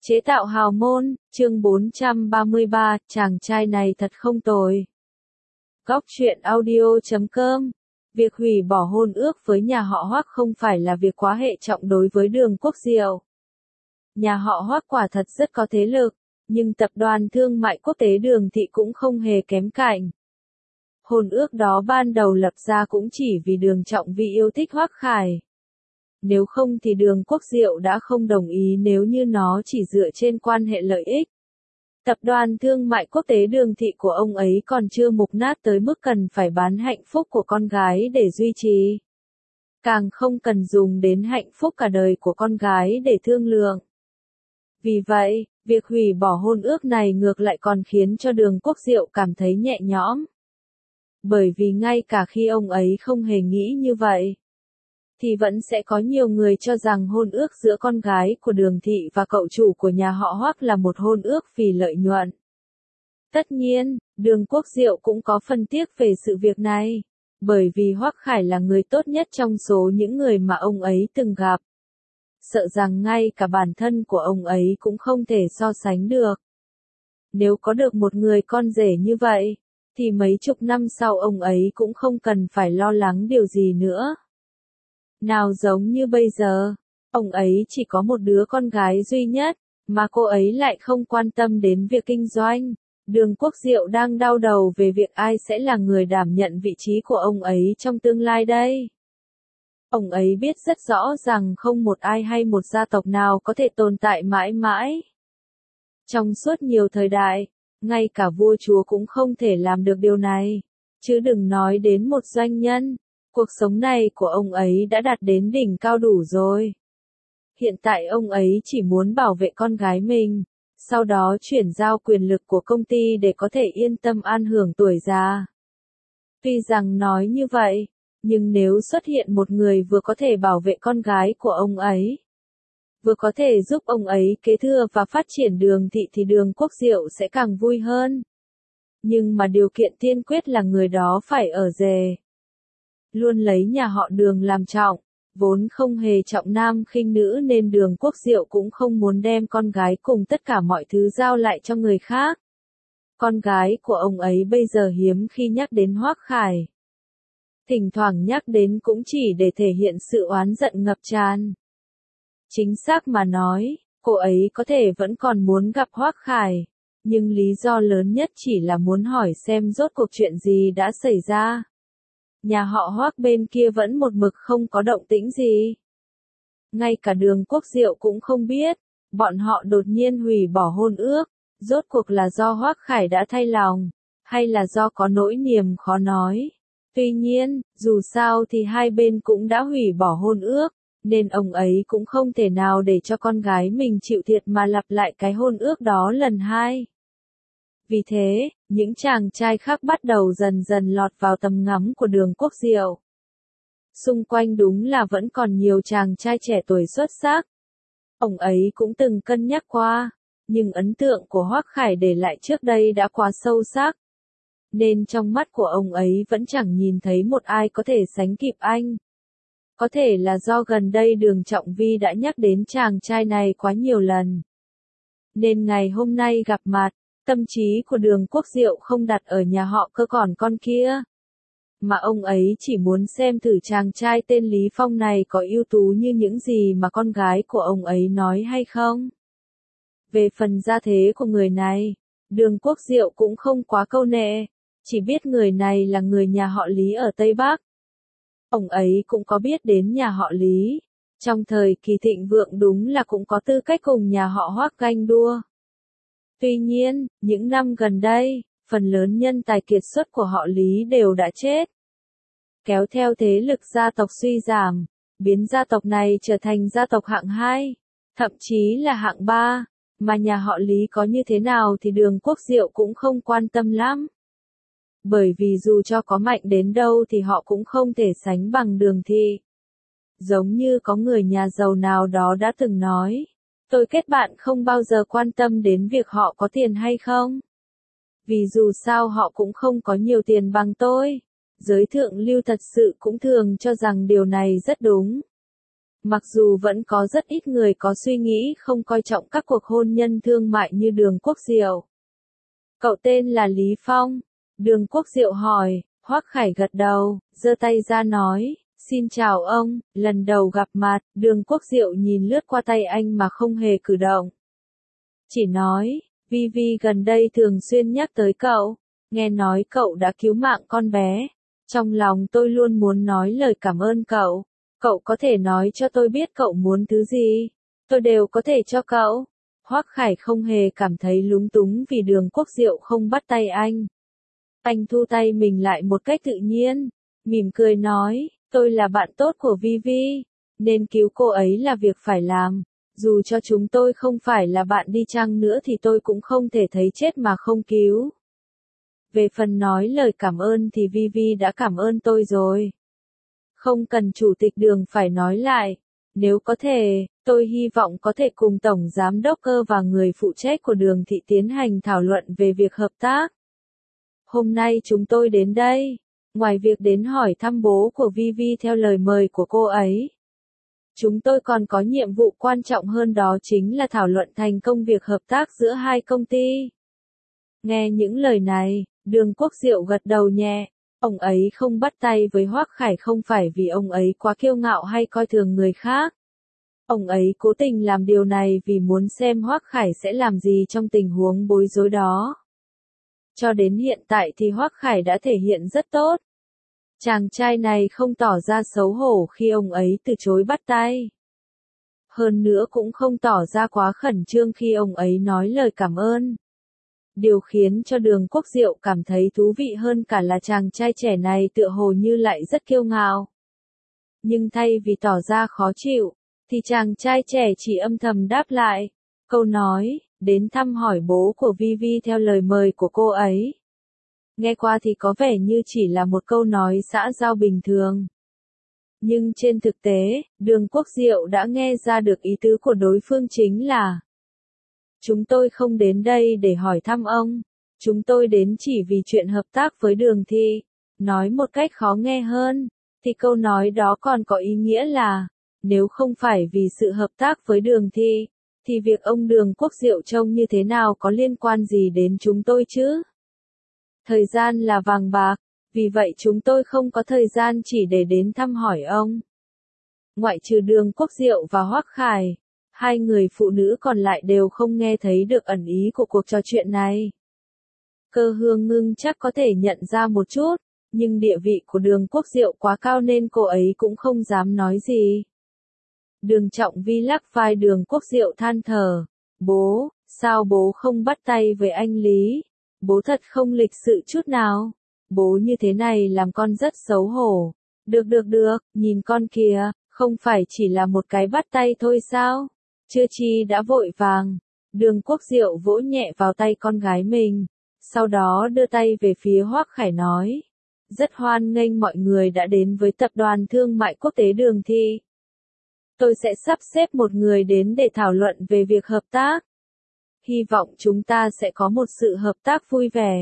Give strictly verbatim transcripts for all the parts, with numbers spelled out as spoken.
Chế tạo hào môn, chương bốn trăm ba mươi ba, chàng trai này thật không tồi. Góc truyện audio chấm com. Việc hủy bỏ hôn ước với nhà họ Hoắc không phải là việc quá hệ trọng đối với Đường Quốc Diệu. Nhà họ Hoắc quả thật rất có thế lực, nhưng tập đoàn thương mại quốc tế Đường Thị cũng không hề kém cạnh. Hôn ước đó ban đầu lập ra cũng chỉ vì Đường Trọng Vi yêu thích Hoắc Khải. Nếu không thì Đường Quốc Diệu đã không đồng ý nếu như nó chỉ dựa trên quan hệ lợi ích. Tập đoàn thương mại quốc tế Đường Thị của ông ấy còn chưa mục nát tới mức cần phải bán hạnh phúc của con gái để duy trì. Càng không cần dùng đến hạnh phúc cả đời của con gái để thương lượng. Vì vậy, việc hủy bỏ hôn ước này ngược lại còn khiến cho Đường Quốc Diệu cảm thấy nhẹ nhõm. Bởi vì ngay cả khi ông ấy không hề nghĩ như vậy, thì vẫn sẽ có nhiều người cho rằng hôn ước giữa con gái của Đường Thị và cậu chủ của nhà họ Hoắc là một hôn ước vì lợi nhuận. Tất nhiên, Đường Quốc Diệu cũng có phân tiếc về sự việc này, bởi vì Hoắc Khải là người tốt nhất trong số những người mà ông ấy từng gặp. Sợ rằng ngay cả bản thân của ông ấy cũng không thể so sánh được. Nếu có được một người con rể như vậy, thì mấy chục năm sau ông ấy cũng không cần phải lo lắng điều gì nữa. Nào giống như bây giờ, ông ấy chỉ có một đứa con gái duy nhất, mà cô ấy lại không quan tâm đến việc kinh doanh. Đường Quốc Diệu đang đau đầu về việc ai sẽ là người đảm nhận vị trí của ông ấy trong tương lai đây. Ông ấy biết rất rõ rằng không một ai hay một gia tộc nào có thể tồn tại mãi mãi. Trong suốt nhiều thời đại, ngay cả vua chúa cũng không thể làm được điều này, chứ đừng nói đến một doanh nhân. Cuộc sống này của ông ấy đã đạt đến đỉnh cao đủ rồi. Hiện tại ông ấy chỉ muốn bảo vệ con gái mình, sau đó chuyển giao quyền lực của công ty để có thể yên tâm an hưởng tuổi già. Tuy rằng nói như vậy, nhưng nếu xuất hiện một người vừa có thể bảo vệ con gái của ông ấy, vừa có thể giúp ông ấy kế thừa và phát triển Đường Thị thì Đường Quốc Diệu sẽ càng vui hơn. Nhưng mà điều kiện tiên quyết là người đó phải ở rể. Luôn lấy nhà họ Đường làm trọng, vốn không hề trọng nam khinh nữ nên Đường Quốc Diệu cũng không muốn đem con gái cùng tất cả mọi thứ giao lại cho người khác. Con gái của ông ấy bây giờ hiếm khi nhắc đến Hoắc Khải. Thỉnh thoảng nhắc đến cũng chỉ để thể hiện sự oán giận ngập tràn. Chính xác mà nói, cô ấy có thể vẫn còn muốn gặp Hoắc Khải, nhưng lý do lớn nhất chỉ là muốn hỏi xem rốt cuộc chuyện gì đã xảy ra. Nhà họ Hoắc bên kia vẫn một mực không có động tĩnh gì. Ngay cả Đường Quốc Diệu cũng không biết, bọn họ đột nhiên hủy bỏ hôn ước, rốt cuộc là do Hoắc Khải đã thay lòng, hay là do có nỗi niềm khó nói. Tuy nhiên, dù sao thì hai bên cũng đã hủy bỏ hôn ước, nên ông ấy cũng không thể nào để cho con gái mình chịu thiệt mà lặp lại cái hôn ước đó lần hai. Vì thế, những chàng trai khác bắt đầu dần dần lọt vào tầm ngắm của Đường Quốc Diệu. Xung quanh đúng là vẫn còn nhiều chàng trai trẻ tuổi xuất sắc. Ông ấy cũng từng cân nhắc qua, nhưng ấn tượng của Hoắc Khải để lại trước đây đã quá sâu sắc. Nên trong mắt của ông ấy vẫn chẳng nhìn thấy một ai có thể sánh kịp anh. Có thể là do gần đây Đường Trọng Vi đã nhắc đến chàng trai này quá nhiều lần. Nên ngày hôm nay gặp mặt, tâm trí của Đường Quốc Diệu không đặt ở nhà họ Cơ còn con kia. Mà ông ấy chỉ muốn xem thử chàng trai tên Lý Phong này có ưu tú như những gì mà con gái của ông ấy nói hay không. Về phần gia thế của người này, Đường Quốc Diệu cũng không quá câu nệ, chỉ biết người này là người nhà họ Lý ở Tây Bắc. Ông ấy cũng có biết đến nhà họ Lý, trong thời kỳ thịnh vượng đúng là cũng có tư cách cùng nhà họ Hoắc ganh đua. Tuy nhiên, những năm gần đây, phần lớn nhân tài kiệt xuất của họ Lý đều đã chết. Kéo theo thế lực gia tộc suy giảm, biến gia tộc này trở thành gia tộc hạng hai, thậm chí là hạng ba, mà nhà họ Lý có như thế nào thì Đường Quốc Diệu cũng không quan tâm lắm. Bởi vì dù cho có mạnh đến đâu thì họ cũng không thể sánh bằng Đường Thị. Giống như có người nhà giàu nào đó đã từng nói, tôi kết bạn không bao giờ quan tâm đến việc họ có tiền hay không. Vì dù sao họ cũng không có nhiều tiền bằng tôi. Giới thượng lưu thật sự cũng thường cho rằng điều này rất đúng. Mặc dù vẫn có rất ít người có suy nghĩ không coi trọng các cuộc hôn nhân thương mại như Đường Quốc Diệu. Cậu tên là Lý Phong? Đường Quốc Diệu hỏi. Hoắc Khải gật đầu, giơ tay ra nói, xin chào ông, lần đầu gặp mặt. Đường Quốc Diệu nhìn lướt qua tay anh mà không hề cử động. Chỉ nói, Vi Vi gần đây thường xuyên nhắc tới cậu, nghe nói cậu đã cứu mạng con bé. Trong lòng tôi luôn muốn nói lời cảm ơn cậu, cậu có thể nói cho tôi biết cậu muốn thứ gì, tôi đều có thể cho cậu. Hoắc Khải không hề cảm thấy lúng túng vì Đường Quốc Diệu không bắt tay anh. Anh thu tay mình lại một cách tự nhiên, mỉm cười nói, tôi là bạn tốt của Vi Vi, nên cứu cô ấy là việc phải làm. Dù cho chúng tôi không phải là bạn đi chăng nữa thì tôi cũng không thể thấy chết mà không cứu. Về phần nói lời cảm ơn thì Vi Vi đã cảm ơn tôi rồi. Không cần chủ tịch Đường phải nói lại. Nếu có thể, tôi hy vọng có thể cùng Tổng Giám đốc Cơ và người phụ trách của Đường Thị tiến hành thảo luận về việc hợp tác. Hôm nay chúng tôi đến đây, ngoài việc đến hỏi thăm bố của Vi Vi theo lời mời của cô ấy. Chúng tôi còn có nhiệm vụ quan trọng hơn, đó chính là thảo luận thành công việc hợp tác giữa hai công ty. Nghe những lời này, Đường Quốc Diệu gật đầu nhẹ. Ông ấy không bắt tay với Hoắc Khải không phải vì ông ấy quá kiêu ngạo hay coi thường người khác. Ông ấy cố tình làm điều này vì muốn xem Hoắc Khải sẽ làm gì trong tình huống bối rối đó. Cho đến hiện tại thì Hoắc Khải đã thể hiện rất tốt. Chàng trai này không tỏ ra xấu hổ khi ông ấy từ chối bắt tay. Hơn nữa cũng không tỏ ra quá khẩn trương khi ông ấy nói lời cảm ơn. Điều khiến cho Đường Quốc Diệu cảm thấy thú vị hơn cả là chàng trai trẻ này tựa hồ như lại rất kiêu ngạo. Nhưng thay vì tỏ ra khó chịu, thì chàng trai trẻ chỉ âm thầm đáp lại. Câu nói, đến thăm hỏi bố của Vi Vi theo lời mời của cô ấy. Nghe qua thì có vẻ như chỉ là một câu nói xã giao bình thường. Nhưng trên thực tế, Đường Quốc Diệu đã nghe ra được ý tứ của đối phương chính là: chúng tôi không đến đây để hỏi thăm ông, chúng tôi đến chỉ vì chuyện hợp tác với Đường Thị. Nói một cách khó nghe hơn, thì câu nói đó còn có ý nghĩa là, nếu không phải vì sự hợp tác với Đường Thị, thì việc ông Đường Quốc Diệu trông như thế nào có liên quan gì đến chúng tôi chứ? Thời gian là vàng bạc, vì vậy chúng tôi không có thời gian chỉ để đến thăm hỏi ông. Ngoại trừ Đường Quốc Diệu và Hoắc Khải, hai người phụ nữ còn lại đều không nghe thấy được ẩn ý của cuộc trò chuyện này. Cơ Hương Ngưng chắc có thể nhận ra một chút, nhưng địa vị của Đường Quốc Diệu quá cao nên cô ấy cũng không dám nói gì. Đường Trọng Vi lắc vai Đường Quốc Diệu than thở, bố, sao bố không bắt tay với anh Lý? Bố thật không lịch sự chút nào. Bố như thế này làm con rất xấu hổ. Được được được, nhìn con kìa, không phải chỉ là một cái bắt tay thôi sao? Chưa chi đã vội vàng. Đường Quốc Diệu vỗ nhẹ vào tay con gái mình, sau đó đưa tay về phía Hoắc Khải nói, rất hoan nghênh mọi người đã đến với Tập đoàn Thương mại Quốc tế Đường Thị. Tôi sẽ sắp xếp một người đến để thảo luận về việc hợp tác. Hy vọng chúng ta sẽ có một sự hợp tác vui vẻ.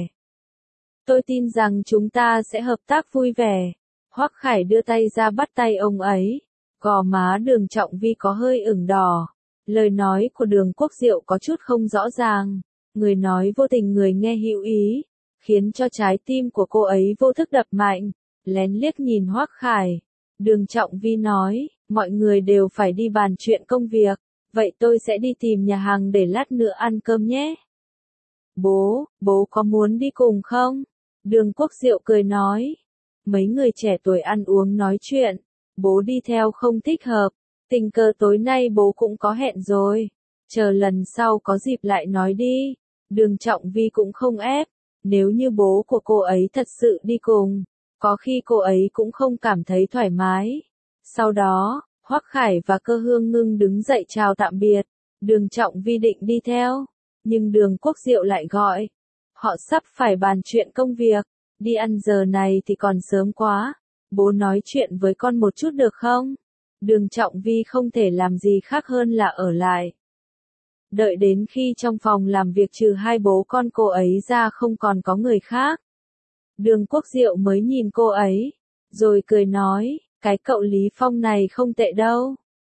Tôi tin rằng chúng ta sẽ hợp tác vui vẻ. Hoắc Khải đưa tay ra bắt tay ông ấy. Gò má Đường Trọng Vi có hơi ửng đỏ. Lời nói của Đường Quốc Diệu có chút không rõ ràng. Người nói vô tình người nghe hữu ý, khiến cho trái tim của cô ấy vô thức đập mạnh. Lén liếc nhìn Hoắc Khải. Đường Trọng Vi nói, mọi người đều phải đi bàn chuyện công việc. Vậy tôi sẽ đi tìm nhà hàng để lát nữa ăn cơm nhé. Bố, bố có muốn đi cùng không? Đường Quốc Diệu cười nói. Mấy người trẻ tuổi ăn uống nói chuyện, bố đi theo không thích hợp. Tình cờ tối nay bố cũng có hẹn rồi. Chờ lần sau có dịp lại nói đi. Đường Trọng Vi cũng không ép. Nếu như bố của cô ấy thật sự đi cùng, có khi cô ấy cũng không cảm thấy thoải mái. Sau đó, Hoắc Khải và Cơ Hương Ngưng đứng dậy chào tạm biệt. Đường Trọng Vi định đi theo, nhưng Đường Quốc Diệu lại gọi. Họ sắp phải bàn chuyện công việc, đi ăn giờ này thì còn sớm quá. Bố nói chuyện với con một chút được không? Đường Trọng Vi không thể làm gì khác hơn là ở lại. Đợi đến khi trong phòng làm việc trừ hai bố con cô ấy ra không còn có người khác. Đường Quốc Diệu mới nhìn cô ấy, rồi cười nói, cái cậu Lý Phong này không tệ đâu.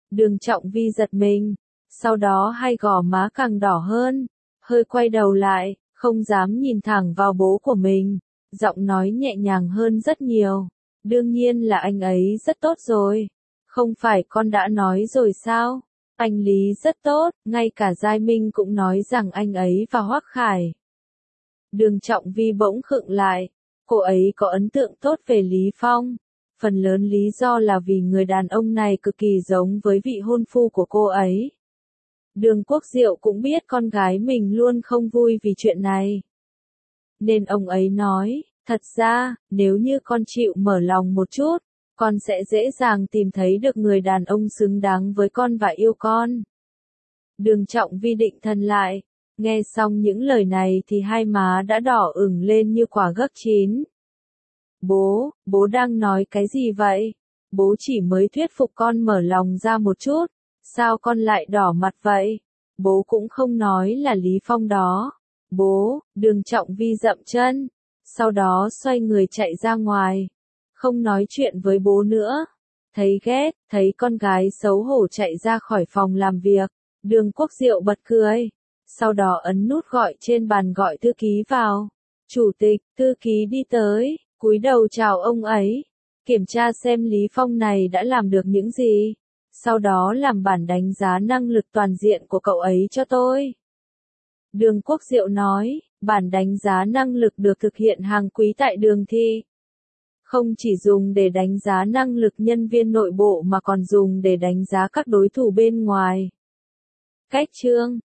Đường Trọng Vi giật mình, sau đó hai gò má càng đỏ hơn, hơi quay đầu lại, không dám nhìn thẳng vào bố của mình, giọng nói nhẹ nhàng hơn rất nhiều. Đương nhiên là anh ấy rất tốt rồi. Không phải con đã nói rồi sao? Anh Lý rất tốt, ngay cả Giai Minh cũng nói rằng anh ấy và Hoắc Khải. Đường Trọng Vi bỗng khựng lại, cô ấy có ấn tượng tốt về Lý Phong. Phần lớn lý do là vì người đàn ông này cực kỳ giống với vị hôn phu của cô ấy. Đường Quốc Diệu cũng biết con gái mình luôn không vui vì chuyện này. Nên ông ấy nói, thật ra, nếu như con chịu mở lòng một chút, con sẽ dễ dàng tìm thấy được người đàn ông xứng đáng với con và yêu con. Đường Trọng Vi định thần lại, nghe xong những lời này thì hai má đã đỏ ửng lên như quả gấc chín. Bố, bố đang nói cái gì vậy? Bố chỉ mới thuyết phục con mở lòng ra một chút, sao con lại đỏ mặt vậy? Bố cũng không nói là Lý Phong đó. Bố, Đường Trọng Vi dậm chân, sau đó xoay người chạy ra ngoài, không nói chuyện với bố nữa. Thấy ghét, thấy con gái xấu hổ chạy ra khỏi phòng làm việc, Đường Quốc Diệu bật cười, sau đó ấn nút gọi trên bàn gọi thư ký vào. Chủ tịch, thư ký đi tới, cúi đầu chào ông ấy, kiểm tra xem Lý Phong này đã làm được những gì, sau đó làm bản đánh giá năng lực toàn diện của cậu ấy cho tôi. Đường Quốc Diệu nói, bản đánh giá năng lực được thực hiện hàng quý tại Đường Thị. Không chỉ dùng để đánh giá năng lực nhân viên nội bộ mà còn dùng để đánh giá các đối thủ bên ngoài. Cách chương